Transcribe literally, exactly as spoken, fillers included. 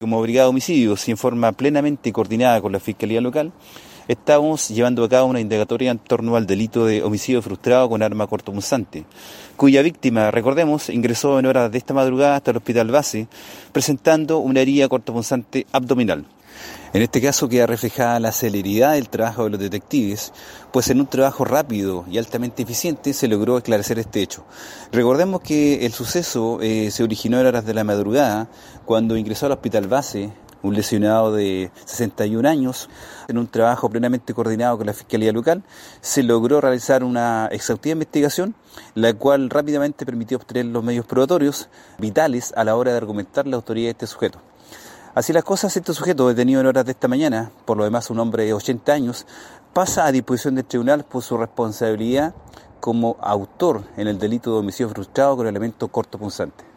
como Brigada de Homicidios y en forma plenamente coordinada con la Fiscalía Local, estamos llevando a cabo una indagatoria en torno al delito de homicidio frustrado con arma cortopunzante, cuya víctima, recordemos, ingresó en horas de esta madrugada hasta el hospital base presentando una herida cortopunzante abdominal. En este caso queda reflejada la celeridad del trabajo de los detectives, pues en un trabajo rápido y altamente eficiente se logró esclarecer este hecho. Recordemos que el suceso eh, se originó en horas de la madrugada, cuando ingresó al hospital base un lesionado de sesenta y un años. En un trabajo plenamente coordinado con la Fiscalía Local, se logró realizar una exhaustiva investigación, la cual rápidamente permitió obtener los medios probatorios vitales a la hora de argumentar la autoría de este sujeto. Así las cosas, este sujeto, detenido en horas de esta mañana, por lo demás un hombre de ochenta años, pasa a disposición del tribunal por su responsabilidad como autor en el delito de homicidio frustrado con elemento cortopunzante.